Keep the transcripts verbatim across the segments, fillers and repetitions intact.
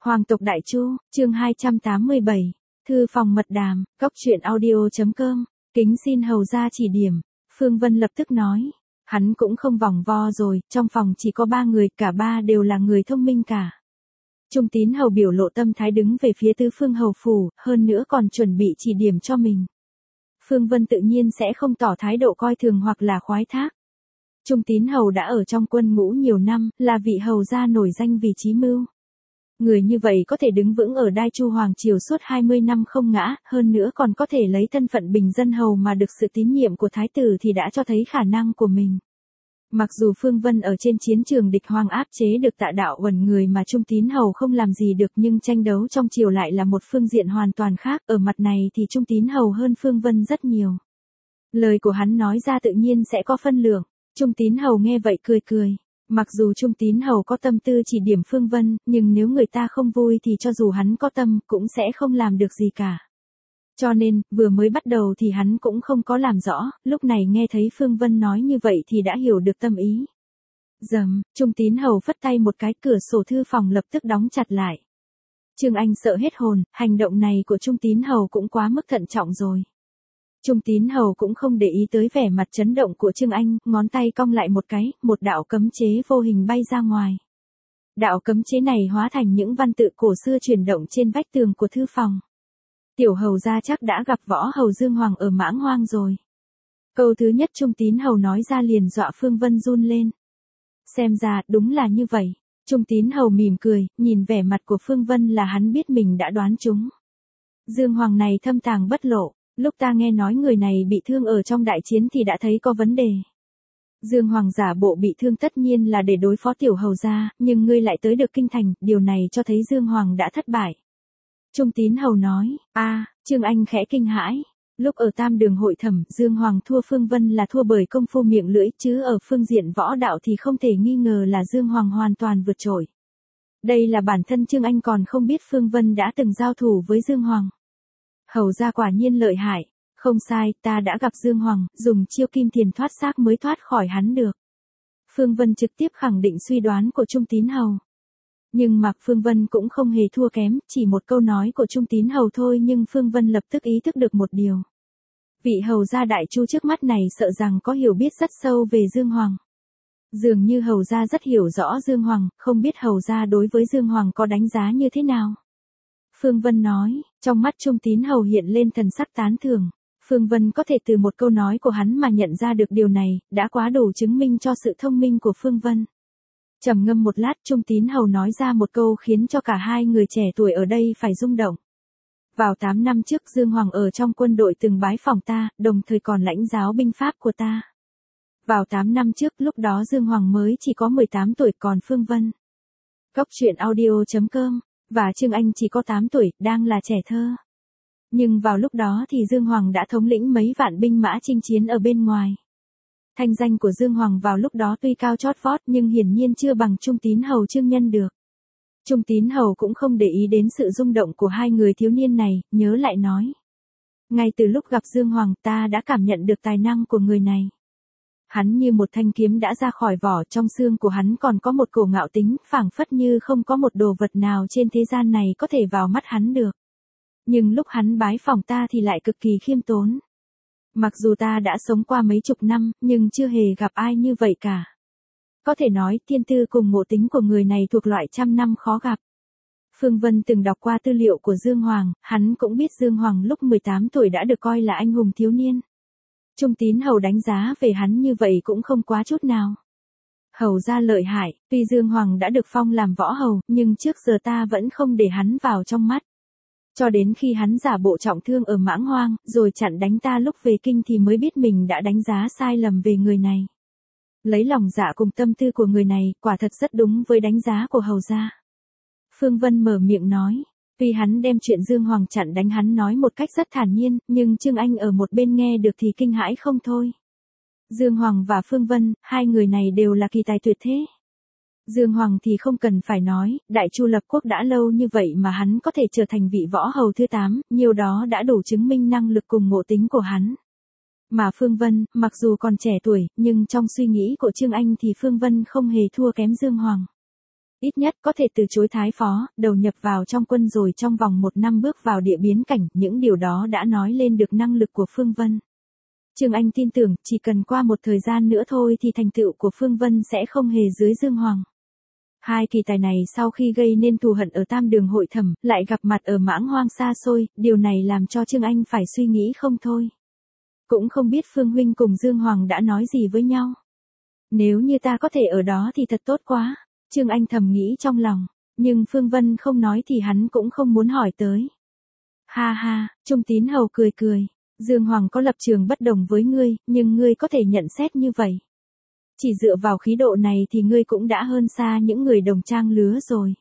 Hoàng tộc Đại Chu, chương hai trăm tám mươi bảy, thư phòng mật đàm, cóc truyện audio.com, kính xin hầu ra chỉ điểm. Phương Vân lập tức nói, hắn cũng không vòng vo rồi, trong phòng chỉ có ba người, cả ba đều là người thông minh cả. Trung Tín hầu biểu lộ tâm thái đứng về phía Tứ Phương hầu phủ, hơn nữa còn chuẩn bị chỉ điểm cho mình. Phương Vân tự nhiên sẽ không tỏ thái độ coi thường hoặc là khoái thác. Trung Tín hầu đã ở trong quân ngũ nhiều năm, là vị hầu gia nổi danh vì chí mưu. Người như vậy có thể đứng vững ở Đai Chu Hoàng Triều suốt hai mươi năm không ngã, hơn nữa còn có thể lấy thân phận bình dân hầu mà được sự tín nhiệm của thái tử thì đã cho thấy khả năng của mình. Mặc dù Phương Vân ở trên chiến trường địch hoang áp chế được Tạ Đạo Uẩn người mà Trung Tín hầu không làm gì được, nhưng tranh đấu trong triều lại là một phương diện hoàn toàn khác, ở mặt này thì Trung Tín hầu hơn Phương Vân rất nhiều. Lời của hắn nói ra tự nhiên sẽ có phân lượng. Trung Tín hầu nghe vậy cười cười. Mặc dù Trung Tín hầu có tâm tư chỉ điểm Phương Vân, nhưng nếu người ta không vui thì cho dù hắn có tâm cũng sẽ không làm được gì cả. Cho nên, vừa mới bắt đầu thì hắn cũng không có làm rõ, lúc này nghe thấy Phương Vân nói như vậy thì đã hiểu được tâm ý. Dầm, Trung Tín hầu phất tay một cái, cửa sổ thư phòng lập tức đóng chặt lại. Trương Anh sợ hết hồn, hành động này của Trung Tín hầu cũng quá mức thận trọng rồi. Trung Tín hầu cũng không để ý tới vẻ mặt chấn động của Trương Anh, ngón tay cong lại một cái, một đạo cấm chế vô hình bay ra ngoài. Đạo cấm chế này hóa thành những văn tự cổ xưa chuyển động trên vách tường của thư phòng. Tiểu hầu gia chắc đã gặp võ hầu Dương Hoàng ở Mãng Hoang rồi. Câu thứ nhất Trung Tín hầu nói ra liền dọa Phương Vân run lên. Xem ra, đúng là như vậy. Trung Tín hầu mỉm cười, nhìn vẻ mặt của Phương Vân là hắn biết mình đã đoán trúng. Dương Hoàng này thâm tàng bất lộ. Lúc ta nghe nói người này bị thương ở trong đại chiến thì đã thấy có vấn đề. Dương Hoàng giả bộ bị thương tất nhiên là để đối phó tiểu hầu gia, nhưng ngươi lại tới được kinh thành, điều này cho thấy Dương Hoàng đã thất bại. Trung Tín hầu nói, a, à, Trương Anh khẽ kinh hãi. Lúc ở Tam Đường hội thẩm, Dương Hoàng thua Phương Vân là thua bởi công phu miệng lưỡi, chứ ở phương diện võ đạo thì không thể nghi ngờ là Dương Hoàng hoàn toàn vượt trội. Đây là bản thân Trương Anh còn không biết Phương Vân đã từng giao thủ với Dương Hoàng. Hầu gia quả nhiên lợi hại, không sai, ta đã gặp Dương Hoàng, dùng chiêu kim tiền thoát xác mới thoát khỏi hắn được. Phương Vân trực tiếp khẳng định suy đoán của Trung Tín hầu. Nhưng mà Phương Vân cũng không hề thua kém, chỉ một câu nói của Trung Tín hầu thôi nhưng Phương Vân lập tức ý thức được một điều. Vị hầu gia Đại Chu trước mắt này sợ rằng có hiểu biết rất sâu về Dương Hoàng. Dường như hầu gia rất hiểu rõ Dương Hoàng, không biết hầu gia đối với Dương Hoàng có đánh giá như thế nào. Phương Vân nói, trong mắt Trung Tín hầu hiện lên thần sắc tán thưởng. Phương Vân có thể từ một câu nói của hắn mà nhận ra được điều này, đã quá đủ chứng minh cho sự thông minh của Phương Vân. Trầm ngâm một lát, Trung Tín hầu nói ra một câu khiến cho cả hai người trẻ tuổi ở đây phải rung động. Vào tám năm trước Dương Hoàng ở trong quân đội từng bái phỏng ta, đồng thời còn lãnh giáo binh pháp của ta. Vào tám năm trước, lúc đó Dương Hoàng mới chỉ có mười tám tuổi, còn Phương Vân. Cóc truyện audio.com và Trương Anh chỉ có tám tuổi, đang là trẻ thơ. Nhưng vào lúc đó thì Dương Hoàng đã thống lĩnh mấy vạn binh mã chinh chiến ở bên ngoài. Thanh danh của Dương Hoàng vào lúc đó tuy cao chót vót nhưng hiển nhiên chưa bằng Trung Tín hầu Trương Nhân được. Trung Tín hầu cũng không để ý đến sự rung động của hai người thiếu niên này, nhớ lại nói. Ngay từ lúc gặp Dương Hoàng ta đã cảm nhận được tài năng của người này. Hắn như một thanh kiếm đã ra khỏi vỏ, trong xương của hắn còn có một cổ ngạo tính, phảng phất như không có một đồ vật nào trên thế gian này có thể vào mắt hắn được. Nhưng lúc hắn bái phỏng ta thì lại cực kỳ khiêm tốn. Mặc dù ta đã sống qua mấy chục năm, nhưng chưa hề gặp ai như vậy cả. Có thể nói, thiên tư cùng ngộ tính của người này thuộc loại trăm năm khó gặp. Phương Vân từng đọc qua tư liệu của Dương Hoàng, hắn cũng biết Dương Hoàng lúc mười tám tuổi đã được coi là anh hùng thiếu niên. Trung Tín hầu đánh giá về hắn như vậy cũng không quá chút nào. Hầu gia lợi hại, tuy Dương Hoàng đã được phong làm võ hầu, nhưng trước giờ ta vẫn không để hắn vào trong mắt. Cho đến khi hắn giả bộ trọng thương ở Mãng Hoang, rồi chặn đánh ta lúc về kinh thì mới biết mình đã đánh giá sai lầm về người này. Lấy lòng dạ cùng tâm tư của người này, quả thật rất đúng với đánh giá của hầu gia. Phương Vân mở miệng nói. Tuy hắn đem chuyện Dương Hoàng chặn đánh hắn nói một cách rất thản nhiên, nhưng Trương Anh ở một bên nghe được thì kinh hãi không thôi. Dương Hoàng và Phương Vân, hai người này đều là kỳ tài tuyệt thế. Dương Hoàng thì không cần phải nói, Đại Chu lập quốc đã lâu như vậy mà hắn có thể trở thành vị võ hầu thứ tám, nhiều đó đã đủ chứng minh năng lực cùng ngộ tính của hắn. Mà Phương Vân, mặc dù còn trẻ tuổi, nhưng trong suy nghĩ của Trương Anh thì Phương Vân không hề thua kém Dương Hoàng. Ít nhất có thể từ chối thái phó, đầu nhập vào trong quân rồi trong vòng một năm bước vào địa biến cảnh, những điều đó đã nói lên được năng lực của Phương Vân. Trương Anh tin tưởng, chỉ cần qua một thời gian nữa thôi thì thành tựu của Phương Vân sẽ không hề dưới Dương Hoàng. Hai kỳ tài này sau khi gây nên thù hận ở Tam Đường hội thẩm, lại gặp mặt ở Mãng Hoang xa xôi, điều này làm cho Trương Anh phải suy nghĩ không thôi. Cũng không biết Phương huynh cùng Dương Hoàng đã nói gì với nhau. Nếu như ta có thể ở đó thì thật tốt quá, Trương Anh thầm nghĩ trong lòng, nhưng Phương Vân không nói thì hắn cũng không muốn hỏi tới. Ha ha, Trung Tín Hầu cười cười, Dương Hoàng có lập trường bất đồng với ngươi, nhưng ngươi có thể nhận xét như vậy. Chỉ dựa vào khí độ này thì ngươi cũng đã hơn xa những người đồng trang lứa rồi.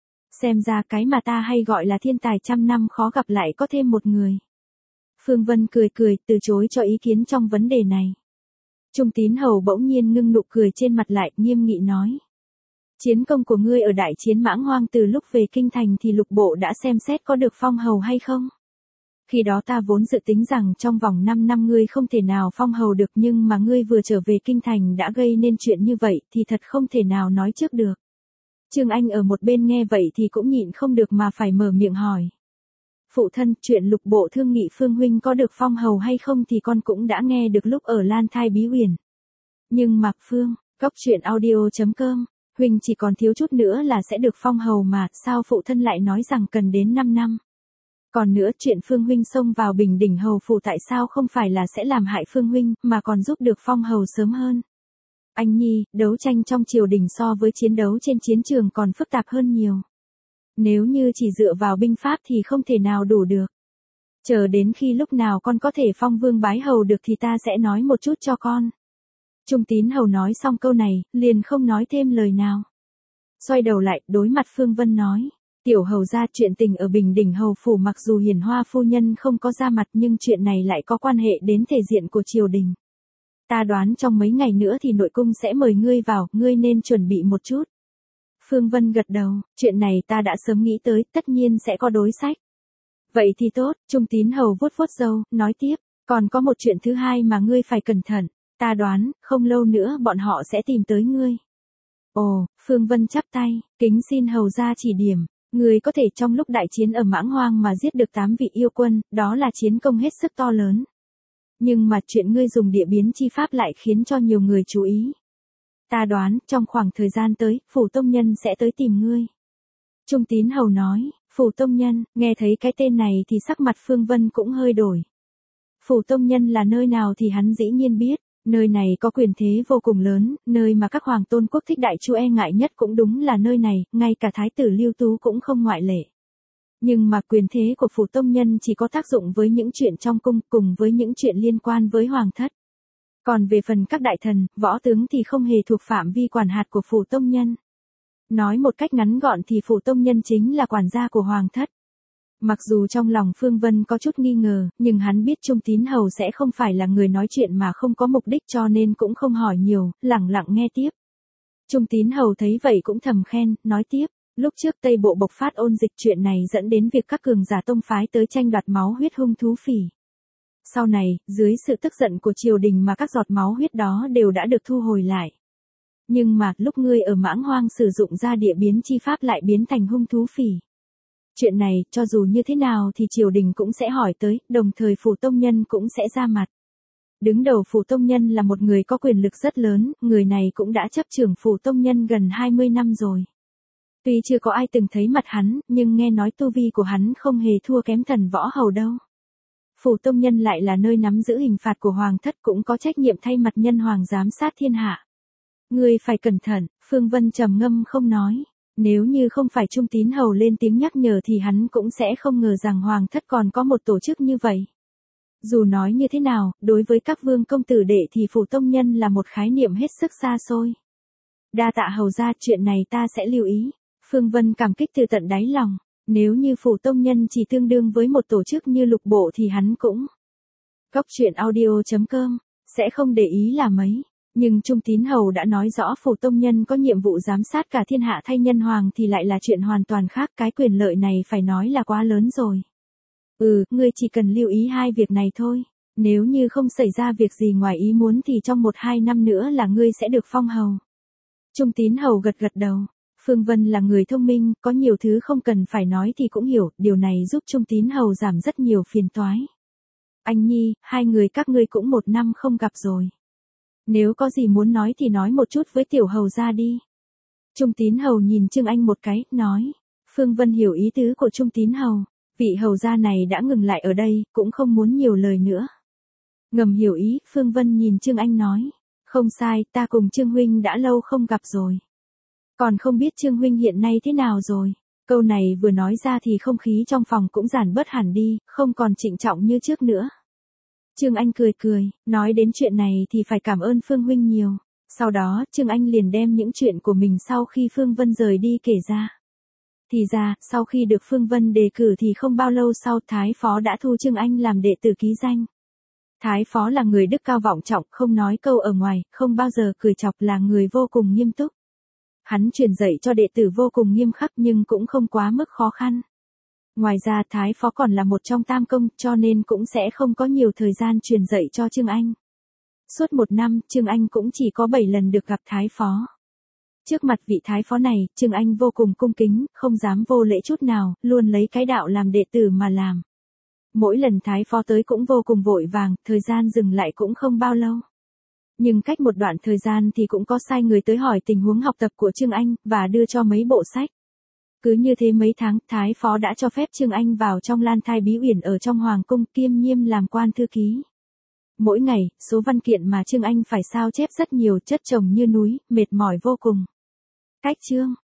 Xem ra cái mà ta hay gọi là thiên tài trăm năm khó gặp lại có thêm một người. Phương Vân cười cười, từ chối cho ý kiến trong vấn đề này. Trung Tín Hầu bỗng nhiên ngưng nụ cười trên mặt lại, nghiêm nghị nói. Chiến công của ngươi ở đại chiến Mãng Hoang từ lúc về kinh thành thì lục bộ đã xem xét có được phong hầu hay không? Khi đó ta vốn dự tính rằng trong vòng năm năm ngươi không thể nào phong hầu được, nhưng mà ngươi vừa trở về kinh thành đã gây nên chuyện như vậy thì thật không thể nào nói trước được. Trương Anh ở một bên nghe vậy thì cũng nhịn không được mà phải mở miệng hỏi. Phụ thân, chuyện lục bộ thương nghị Phương huynh có được phong hầu hay không thì con cũng đã nghe được lúc ở Lan Thai Bí Huyền. Nhưng Mạc Phương, Cóc Truyện Audio chấm com, huynh chỉ còn thiếu chút nữa là sẽ được phong hầu mà, sao phụ thân lại nói rằng cần đến năm năm? Còn nữa, chuyện Phương huynh xông vào Bình Đỉnh hầu phủ tại sao không phải là sẽ làm hại Phương huynh, mà còn giúp được phong hầu sớm hơn? Anh nhi, đấu tranh trong triều đình so với chiến đấu trên chiến trường còn phức tạp hơn nhiều. Nếu như chỉ dựa vào binh pháp thì không thể nào đủ được. Chờ đến khi lúc nào con có thể phong vương bái hầu được thì ta sẽ nói một chút cho con. Trung Tín Hầu nói xong câu này, liền không nói thêm lời nào. Xoay đầu lại, đối mặt Phương Vân nói. Tiểu hầu ra, chuyện tình ở Bình Đỉnh hầu phủ mặc dù Hiền Hoa phu nhân không có ra mặt nhưng chuyện này lại có quan hệ đến thể diện của triều đình. Ta đoán trong mấy ngày nữa thì nội cung sẽ mời ngươi vào, ngươi nên chuẩn bị một chút. Phương Vân gật đầu, chuyện này ta đã sớm nghĩ tới, tất nhiên sẽ có đối sách. Vậy thì tốt, Trung Tín Hầu vuốt vuốt râu, nói tiếp, còn có một chuyện thứ hai mà ngươi phải cẩn thận, ta đoán, không lâu nữa bọn họ sẽ tìm tới ngươi. Ồ, Phương Vân chắp tay, kính xin hầu ra chỉ điểm, ngươi có thể trong lúc đại chiến ở Mãng Hoang mà giết được tám vị yêu quân, đó là chiến công hết sức to lớn. Nhưng mà chuyện ngươi dùng địa biến chi pháp lại khiến cho nhiều người chú ý. Ta đoán, trong khoảng thời gian tới, Phủ Tông Nhân sẽ tới tìm ngươi. Trung Tín Hầu nói, Phủ Tông Nhân, nghe thấy cái tên này thì sắc mặt Phương Vân cũng hơi đổi. Phủ Tông Nhân là nơi nào thì hắn dĩ nhiên biết, nơi này có quyền thế vô cùng lớn, nơi mà các hoàng tôn quốc thích đại chu e ngại nhất cũng đúng là nơi này, ngay cả Thái tử Lưu Tú cũng không ngoại lệ. Nhưng mà quyền thế của Phủ Tông Nhân chỉ có tác dụng với những chuyện trong cung cùng với những chuyện liên quan với hoàng thất. Còn về phần các đại thần, võ tướng thì không hề thuộc phạm vi quản hạt của Phủ Tông Nhân. Nói một cách ngắn gọn thì Phủ Tông Nhân chính là quản gia của hoàng thất. Mặc dù trong lòng Phương Vân có chút nghi ngờ, nhưng hắn biết Trung Tín Hầu sẽ không phải là người nói chuyện mà không có mục đích cho nên cũng không hỏi nhiều, lẳng lặng nghe tiếp. Trung Tín Hầu thấy vậy cũng thầm khen, nói tiếp, lúc trước Tây Bộ bộc phát ôn dịch, chuyện này dẫn đến việc các cường giả tông phái tới tranh đoạt máu huyết hung thú phỉ. Sau này, dưới sự tức giận của triều đình mà các giọt máu huyết đó đều đã được thu hồi lại. Nhưng mà, lúc ngươi ở Mãng Hoang sử dụng ra địa biến chi pháp lại biến thành hung thú phỉ. Chuyện này, cho dù như thế nào thì triều đình cũng sẽ hỏi tới, đồng thời Phủ Tông Nhân cũng sẽ ra mặt. Đứng đầu Phủ Tông Nhân là một người có quyền lực rất lớn, người này cũng đã chấp trưởng Phủ Tông Nhân gần hai mươi năm rồi. Tuy chưa có ai từng thấy mặt hắn, nhưng nghe nói tu vi của hắn không hề thua kém thần võ hầu đâu. Phủ Tông Nhân lại là nơi nắm giữ hình phạt của hoàng thất, cũng có trách nhiệm thay mặt nhân hoàng giám sát thiên hạ. Ngươi phải cẩn thận, Phương Vân trầm ngâm không nói. Nếu như không phải Trung Tín Hầu lên tiếng nhắc nhở thì hắn cũng sẽ không ngờ rằng hoàng thất còn có một tổ chức như vậy. Dù nói như thế nào, đối với các vương công tử đệ thì Phủ Tông Nhân là một khái niệm hết sức xa xôi. Đa tạ hầu ra, chuyện này ta sẽ lưu ý. Phương Vân cảm kích từ tận đáy lòng. Nếu như Phủ Tông Nhân chỉ tương đương với một tổ chức như lục bộ thì hắn cũng. Cóc Truyện Audio chấm com sẽ không để ý là mấy. Nhưng Trung Tín Hầu đã nói rõ Phủ Tông Nhân có nhiệm vụ giám sát cả thiên hạ thay nhân hoàng thì lại là chuyện hoàn toàn khác, cái quyền lợi này phải nói là quá lớn rồi. Ừ, ngươi chỉ cần lưu ý hai việc này thôi. Nếu như không xảy ra việc gì ngoài ý muốn thì trong một hai năm nữa là ngươi sẽ được phong hầu. Trung Tín Hầu gật gật đầu. Phương Vân là người thông minh, có nhiều thứ không cần phải nói thì cũng hiểu, điều này giúp Trung Tín Hầu giảm rất nhiều phiền toái. Anh Nhi, hai người các ngươi cũng một năm không gặp rồi. Nếu có gì muốn nói thì nói một chút với tiểu hầu ra đi. Trung Tín Hầu nhìn Trương Anh một cái, nói. Phương Vân hiểu ý tứ của Trung Tín Hầu, vị hầu gia này đã ngừng lại ở đây, cũng không muốn nhiều lời nữa. Ngầm hiểu ý, Phương Vân nhìn Trương Anh nói. Không sai, ta cùng Trương Huynh đã lâu không gặp rồi. Còn không biết Trương Huynh hiện nay thế nào rồi. Câu này vừa nói ra thì không khí trong phòng cũng giảm bớt hẳn đi, không còn trịnh trọng như trước nữa. Trương Anh cười cười, nói đến chuyện này thì phải cảm ơn Phương Huynh nhiều. Sau đó, Trương Anh liền đem những chuyện của mình sau khi Phương Vân rời đi kể ra. Thì ra, sau khi được Phương Vân đề cử thì không bao lâu sau Thái Phó đã thu Trương Anh làm đệ tử ký danh. Thái Phó là người đức cao vọng trọng, không nói câu ở ngoài, không bao giờ cười chọc, là người vô cùng nghiêm túc. Hắn truyền dạy cho đệ tử vô cùng nghiêm khắc nhưng cũng không quá mức khó khăn. Ngoài ra Thái Phó còn là một trong tam công, cho nên cũng sẽ không có nhiều thời gian truyền dạy cho Trương Anh. Suốt một năm, Trương Anh cũng chỉ có bảy lần được gặp Thái Phó. Trước mặt vị Thái Phó này, Trương Anh vô cùng cung kính, không dám vô lễ chút nào, luôn lấy cái đạo làm đệ tử mà làm. Mỗi lần Thái Phó tới cũng vô cùng vội vàng, thời gian dừng lại cũng không bao lâu. Nhưng cách một đoạn thời gian thì cũng có sai người tới hỏi tình huống học tập của Trương Anh, và đưa cho mấy bộ sách. Cứ như thế mấy tháng, Thái Phó đã cho phép Trương Anh vào trong Lan Thai Bí Uyển ở trong Hoàng Cung, kiêm nhiêm làm quan thư ký. Mỗi ngày, số văn kiện mà Trương Anh phải sao chép rất nhiều, chất chồng như núi, mệt mỏi vô cùng. Cách chương